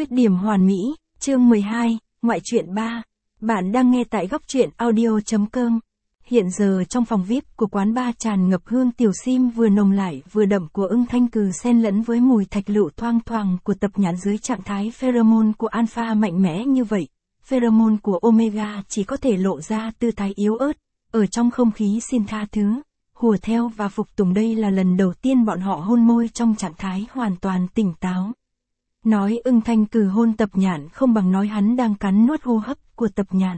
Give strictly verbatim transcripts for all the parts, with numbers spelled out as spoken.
Khuyết điểm hoàn mỹ, chương mười hai, ngoại truyện ba. Bạn đang nghe tại góc truyện audio.com. Hiện giờ trong phòng vi ai pi của quán bar tràn ngập hương tiểu sim vừa nồng lại vừa đậm của ưng thanh cừ xen lẫn với mùi thạch lựu thoang thoảng của tập nhãn dưới trạng thái pheromone của alpha mạnh mẽ như vậy. Pheromone của omega chỉ có thể lộ ra tư thái yếu ớt, ở trong không khí xin tha thứ, hùa theo và phục tùng. Đây là lần đầu tiên bọn họ hôn môi trong trạng thái hoàn toàn tỉnh táo. Nói ưng thanh cừ hôn tập nhạn không bằng nói hắn đang cắn nuốt hô hấp của tập nhạn.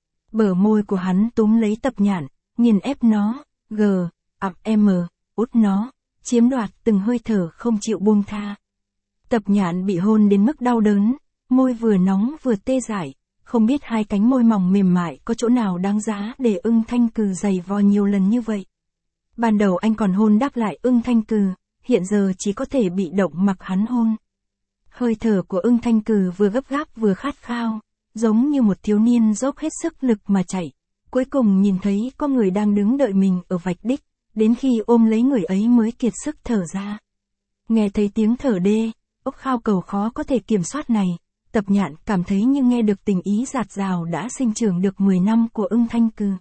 Bờ môi của hắn túm lấy tập nhạn, nghiền ép nó, g, ặp m, út nó, chiếm đoạt từng hơi thở không chịu buông tha. Tập nhạn bị hôn đến mức đau đớn, môi vừa nóng vừa tê dại, không biết hai cánh môi mỏng mềm mại có chỗ nào đáng giá để ưng thanh cừ giày vò nhiều lần như vậy. Ban đầu anh còn hôn đáp lại ưng thanh cừ, hiện giờ chỉ có thể bị động mặc hắn hôn. Hơi thở của ưng thanh cừ vừa gấp gáp vừa khát khao, giống như một thiếu niên dốc hết sức lực mà chạy. Cuối cùng nhìn thấy có người đang đứng đợi mình ở vạch đích, đến khi ôm lấy người ấy mới kiệt sức thở ra. Nghe thấy tiếng thở đê, ốc khao cầu khó có thể kiểm soát này, tập nhạn cảm thấy như nghe được tình ý dạt dào đã sinh trưởng được mười năm của ưng thanh cừ.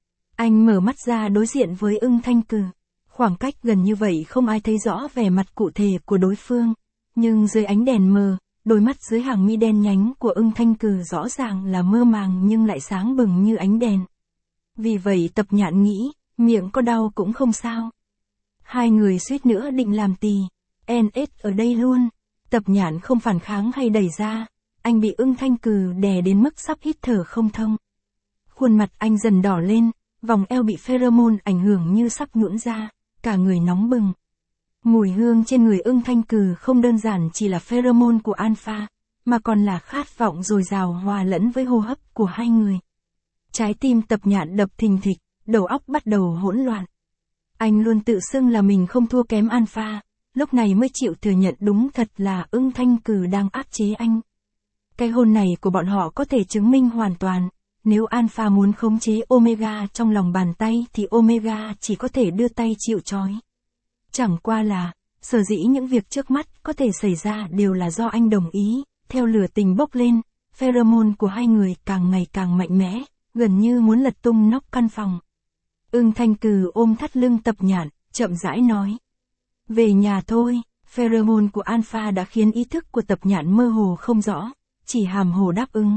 Anh mở mắt ra đối diện với ưng thanh cừ. Khoảng cách gần như vậy không ai thấy rõ vẻ mặt cụ thể của đối phương. Nhưng dưới ánh đèn mờ, đôi mắt dưới hàng mi đen nhánh của ưng thanh cừ rõ ràng là mơ màng nhưng lại sáng bừng như ánh đèn. Vì vậy tập nhạn nghĩ, miệng có đau cũng không sao. Hai người suýt nữa định làm tì, en ét ở đây luôn. Tập nhạn không phản kháng hay đẩy ra, anh bị ưng thanh cừ đè đến mức sắp hít thở không thông. Khuôn mặt anh dần đỏ lên, vòng eo bị pheromone ảnh hưởng như sắp nhũn ra, cả người nóng bừng. Mùi hương trên người ưng thanh cừ không đơn giản chỉ là pheromone của alpha, mà còn là khát vọng dồi dào hòa lẫn với hô hấp của hai người. Trái tim tập nhạn đập thình thịch, đầu óc bắt đầu hỗn loạn. Anh luôn tự xưng là mình không thua kém alpha, lúc này mới chịu thừa nhận đúng thật là ưng thanh cừ đang áp chế anh. Cái hôn này của bọn họ có thể chứng minh hoàn toàn, nếu alpha muốn khống chế omega trong lòng bàn tay thì omega chỉ có thể đưa tay chịu trói. Chẳng qua là, sở dĩ những việc trước mắt có thể xảy ra đều là do anh đồng ý. Theo lửa tình bốc lên, pheromone của hai người càng ngày càng mạnh mẽ, gần như muốn lật tung nóc căn phòng. Ưng thanh cừ ôm thắt lưng tập nhạn, chậm rãi nói. Về nhà thôi. Pheromone của alpha đã khiến ý thức của tập nhạn mơ hồ không rõ, chỉ hàm hồ đáp ứng.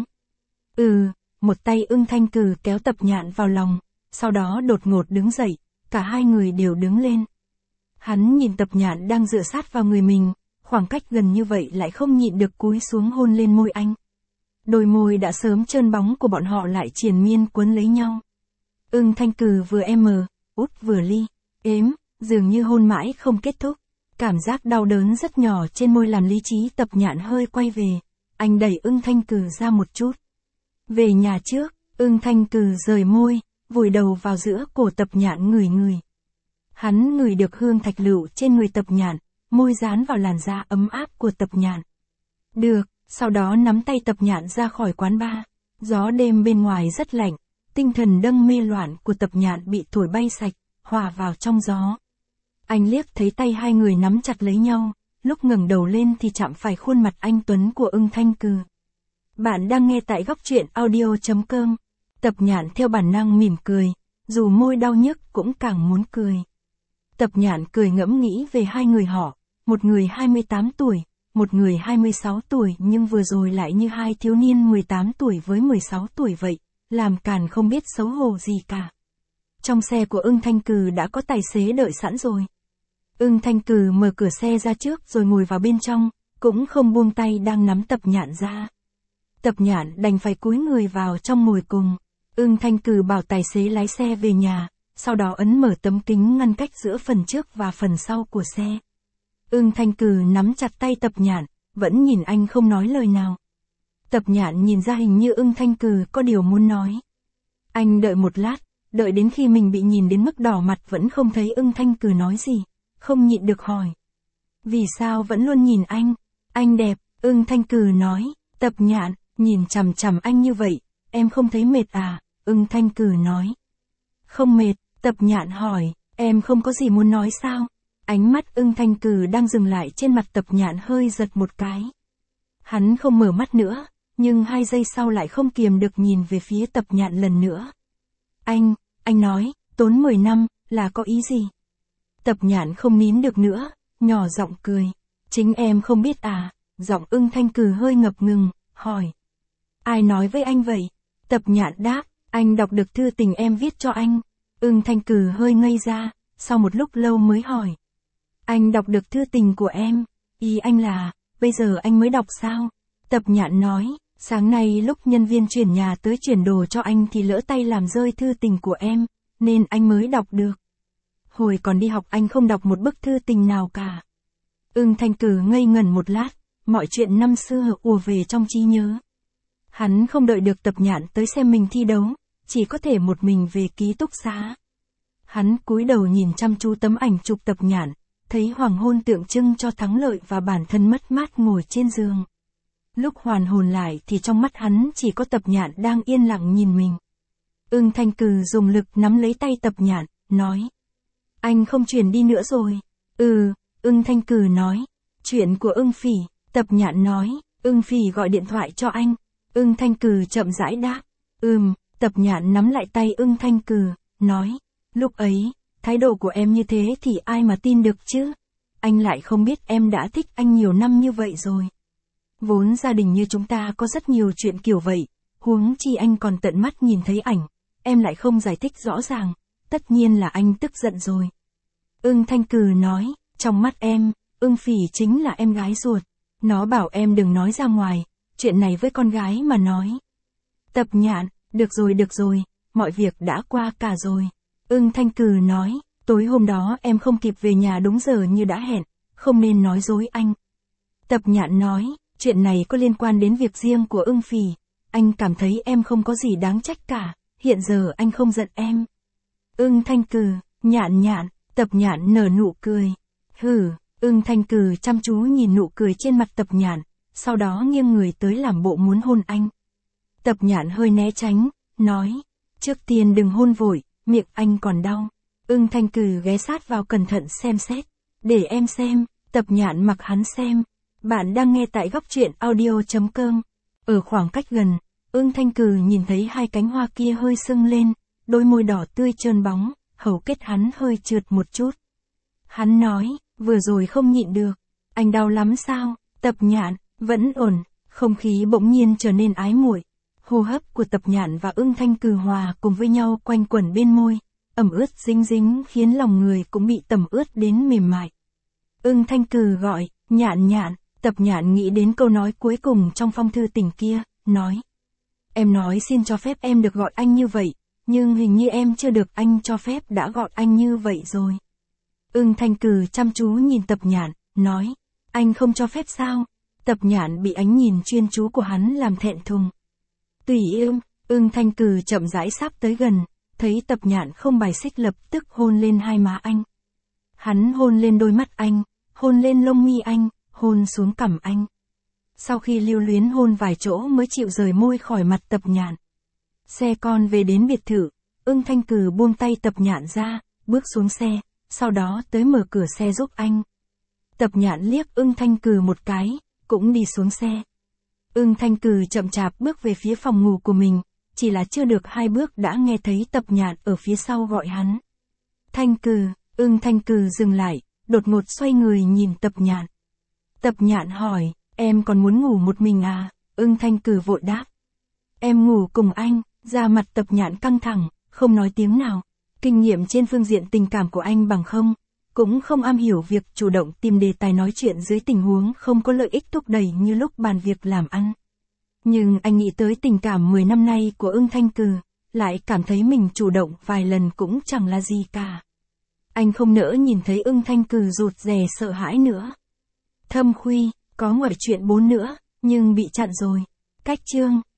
Ừ, một tay ưng thanh cừ kéo tập nhạn vào lòng, sau đó đột ngột đứng dậy, cả hai người đều đứng lên. Hắn nhìn tập nhạn đang dựa sát vào người mình, khoảng cách gần như vậy lại không nhịn được cúi xuống hôn lên môi anh. Đôi môi đã sớm trơn bóng của bọn họ lại triền miên cuốn lấy nhau. Ưng thanh cừ vừa em, út vừa ly, ếm, dường như hôn mãi không kết thúc. Cảm giác đau đớn rất nhỏ trên môi làm lý trí tập nhạn hơi quay về. Anh đẩy ưng thanh cừ ra một chút. Về nhà trước, ưng thanh cừ rời môi, vùi đầu vào giữa cổ tập nhạn ngửi ngửi. Hắn ngửi được hương thạch lựu trên người tập nhạn, môi dán vào làn da ấm áp của tập nhạn. Được, sau đó nắm tay tập nhạn ra khỏi quán bar. Gió đêm bên ngoài rất lạnh, tinh thần đâng mê loạn của tập nhạn bị thổi bay sạch, hòa vào trong gió. Anh liếc thấy tay hai người nắm chặt lấy nhau, lúc ngẩng đầu lên thì chạm phải khuôn mặt anh tuấn của ưng thanh cừ. Bạn đang nghe tại góc truyện audio.com. Tập nhạn theo bản năng mỉm cười, dù môi đau nhức cũng càng muốn cười. Tập nhạn cười ngẫm nghĩ về hai người họ, một người hai mươi tám tuổi, một người hai mươi sáu tuổi nhưng vừa rồi lại như hai thiếu niên mười tám tuổi với mười sáu tuổi vậy, làm càn không biết xấu hổ gì cả. Trong xe của ưng thanh cừ đã có tài xế đợi sẵn rồi. Ưng thanh cừ mở cửa xe ra trước rồi ngồi vào bên trong, cũng không buông tay đang nắm tập nhạn ra. Tập nhạn đành phải cúi người vào trong ngồi cùng. Ưng thanh cừ bảo tài xế lái xe về nhà, sau đó ấn mở tấm kính ngăn cách giữa phần trước và phần sau của xe. Ưng thanh cừ nắm chặt tay tập nhạn, vẫn nhìn anh không nói lời nào. Tập nhạn nhìn ra hình như ưng thanh cừ có điều muốn nói. Anh đợi một lát, đợi đến khi mình bị nhìn đến mức đỏ mặt vẫn không thấy ưng thanh cừ nói gì, không nhịn được hỏi. Vì sao vẫn luôn nhìn anh? Anh đẹp, ưng thanh cừ nói. Tập nhạn, nhìn chằm chằm anh như vậy, em không thấy mệt à? Ưng thanh cừ nói. Không mệt, tập nhạn hỏi, em không có gì muốn nói sao? Ánh mắt ưng thanh cừ đang dừng lại trên mặt tập nhạn hơi giật một cái. Hắn không mở mắt nữa, nhưng hai giây sau lại không kiềm được nhìn về phía Tập Nhạn lần nữa. Anh, anh nói, tốn mười năm, là có ý gì? Tập Nhạn không nín được nữa, nhỏ giọng cười. Chính em không biết à, giọng Ưng Thanh Cừ hơi ngập ngừng, hỏi. Ai nói với anh vậy? Tập Nhạn đáp, anh đọc được thư tình em viết cho anh. Ưng Thanh Cừ hơi ngây ra, sau một lúc lâu mới hỏi. Anh đọc được thư tình của em, ý anh là, bây giờ anh mới đọc sao? Tập Nhạn nói, sáng nay lúc nhân viên chuyển nhà tới chuyển đồ cho anh thì lỡ tay làm rơi thư tình của em, nên anh mới đọc được. Hồi còn đi học anh không đọc một bức thư tình nào cả. Ưng Thanh Cừ ngây ngẩn một lát, mọi chuyện năm xưa ùa về trong trí nhớ. Hắn không đợi được Tập Nhạn tới xem mình thi đấu, chỉ có thể một mình về ký túc xá. Hắn cúi đầu nhìn chăm chú tấm ảnh chụp Tập Nhạn, thấy hoàng hôn tượng trưng cho thắng lợi và bản thân mất mát ngồi trên giường. Lúc hoàn hồn lại thì trong mắt hắn chỉ có Tập Nhạn đang yên lặng nhìn mình. Ưng Thanh Cừ dùng lực nắm lấy tay Tập Nhạn, nói. Anh không chuyển đi nữa rồi. Ừ, Ưng Thanh Cừ nói. Chuyện của Ưng Phỉ, Tập Nhạn nói. Ưng Phỉ gọi điện thoại cho anh. Ưng Thanh Cừ chậm rãi đáp. Ừm, Tập Nhạn nắm lại tay Ưng Thanh Cừ, nói. Lúc ấy, thái độ của em như thế thì ai mà tin được chứ? Anh lại không biết em đã thích anh nhiều năm như vậy rồi. Vốn gia đình như chúng ta có rất nhiều chuyện kiểu vậy, huống chi anh còn tận mắt nhìn thấy ảnh, em lại không giải thích rõ ràng, tất nhiên là anh tức giận rồi. Ưng Thanh Cừ nói, trong mắt em, Ưng Phỉ chính là em gái ruột, nó bảo em đừng nói ra ngoài, chuyện này với con gái mà nói. Tập Nhạn, được rồi được rồi, mọi việc đã qua cả rồi. Ưng Thanh Cừ nói, tối hôm đó em không kịp về nhà đúng giờ như đã hẹn, không nên nói dối anh. Tập Nhạn nói, chuyện này có liên quan đến việc riêng của Ưng Phỉ, anh cảm thấy em không có gì đáng trách cả, hiện giờ anh không giận em. Ưng Thanh Cừ, Nhạn Nhạn, Tập Nhạn nở nụ cười. Hừ, Ưng Thanh Cừ chăm chú nhìn nụ cười trên mặt Tập Nhạn, sau đó nghiêng người tới làm bộ muốn hôn anh. Tập Nhạn hơi né tránh, nói, trước tiên đừng hôn vội, miệng anh còn đau. Ưng Thanh Cừ ghé sát vào cẩn thận xem xét. Để em xem. Tập Nhạn mặc hắn xem. Bạn đang nghe tại góc truyện audio chấm com. Ở khoảng cách gần, Ưng Thanh Cừ nhìn thấy hai cánh hoa kia hơi sưng lên, đôi môi đỏ tươi trơn bóng, hầu kết hắn hơi trượt một chút. Hắn nói, vừa rồi không nhịn được. Anh đau lắm sao? Tập Nhạn, vẫn ổn. Không khí bỗng nhiên trở nên ái muội. Hô hấp của Tập Nhạn và Ưng Thanh Cừ hòa cùng với nhau quanh quẩn bên môi, ẩm ướt dính dính khiến lòng người cũng bị tẩm ướt đến mềm mại. Ưng Thanh Cừ gọi, Nhạn Nhạn, Tập Nhạn nghĩ đến câu nói cuối cùng trong phong thư tình kia, nói. Em nói xin cho phép em được gọi anh như vậy, nhưng hình như em chưa được anh cho phép đã gọi anh như vậy rồi. Ưng Thanh Cừ chăm chú nhìn Tập Nhạn, nói, anh không cho phép sao? Tập Nhạn bị ánh nhìn chuyên chú của hắn làm thẹn thùng. Tùy ương, Ưng Thanh Cừ chậm rãi sắp tới gần, thấy Tập Nhạn không bài xích lập tức hôn lên hai má anh. Hắn hôn lên đôi mắt anh, hôn lên lông mi anh, hôn xuống cằm anh. Sau khi lưu luyến hôn vài chỗ mới chịu rời môi khỏi mặt Tập Nhạn. Xe con về đến biệt thự, Ưng Thanh Cừ buông tay Tập Nhạn ra, bước xuống xe, sau đó tới mở cửa xe giúp anh. Tập Nhạn liếc Ưng Thanh Cừ một cái, cũng đi xuống xe. Ưng Thanh Cừ chậm chạp bước về phía phòng ngủ của mình, chỉ là chưa được hai bước đã nghe thấy Tập Nhạn ở phía sau gọi hắn. Thanh Cừ, Ưng Thanh Cừ dừng lại, đột ngột xoay người nhìn Tập Nhạn. Tập Nhạn hỏi, em còn muốn ngủ một mình à? Ưng Thanh Cừ vội đáp. Em ngủ cùng anh, da mặt Tập Nhạn căng thẳng, không nói tiếng nào. Kinh nghiệm trên phương diện tình cảm của anh bằng không, cũng không am hiểu việc chủ động tìm đề tài nói chuyện dưới tình huống không có lợi ích thúc đẩy như lúc bàn việc làm ăn. Nhưng anh nghĩ tới tình cảm mười năm nay của Ưng Thanh Cừ, lại cảm thấy mình chủ động vài lần cũng chẳng là gì cả. Anh không nỡ nhìn thấy Ưng Thanh Cừ rụt rè sợ hãi nữa. Thâm Khuy, có ngoại truyện bốn nữa, nhưng bị chặn rồi. Cách chương